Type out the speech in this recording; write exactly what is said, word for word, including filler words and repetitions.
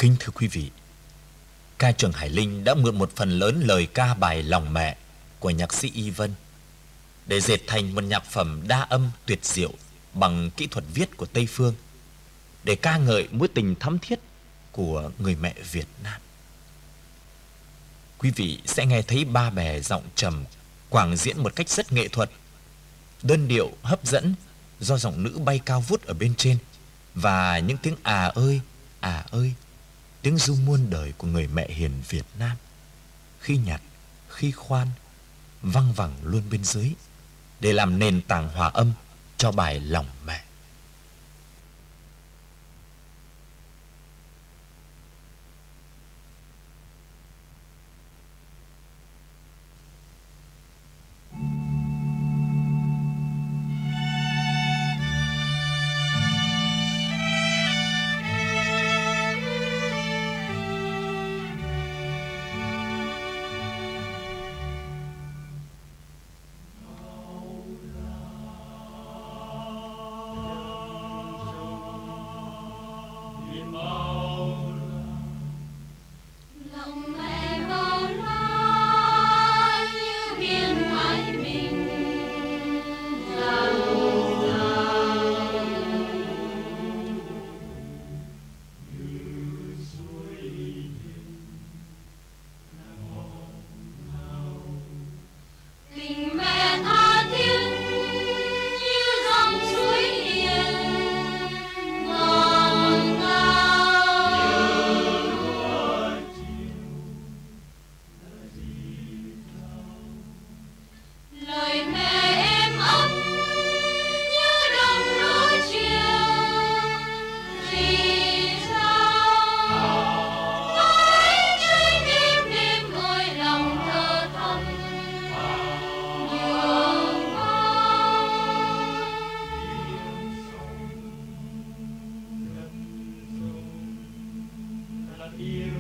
Kính thưa quý vị, ca trường Hải Linh đã mượn một phần lớn lời ca bài Lòng Mẹ của nhạc sĩ Y Vân để dệt thành một nhạc phẩm đa âm tuyệt diệu bằng kỹ thuật viết của Tây Phương, để ca ngợi mối tình thắm thiết của người mẹ Việt Nam. Quý vị sẽ nghe thấy ba bè giọng trầm quảng diễn một cách rất nghệ thuật, đơn điệu hấp dẫn do giọng nữ bay cao vút ở bên trên và những tiếng à ơi, à ơi, tiếng ru muôn đời của người mẹ hiền Việt Nam, khi nhặt, khi khoan, văng vẳng luôn bên dưới, để làm nền tảng hòa âm cho bài Lòng Mẹ. Here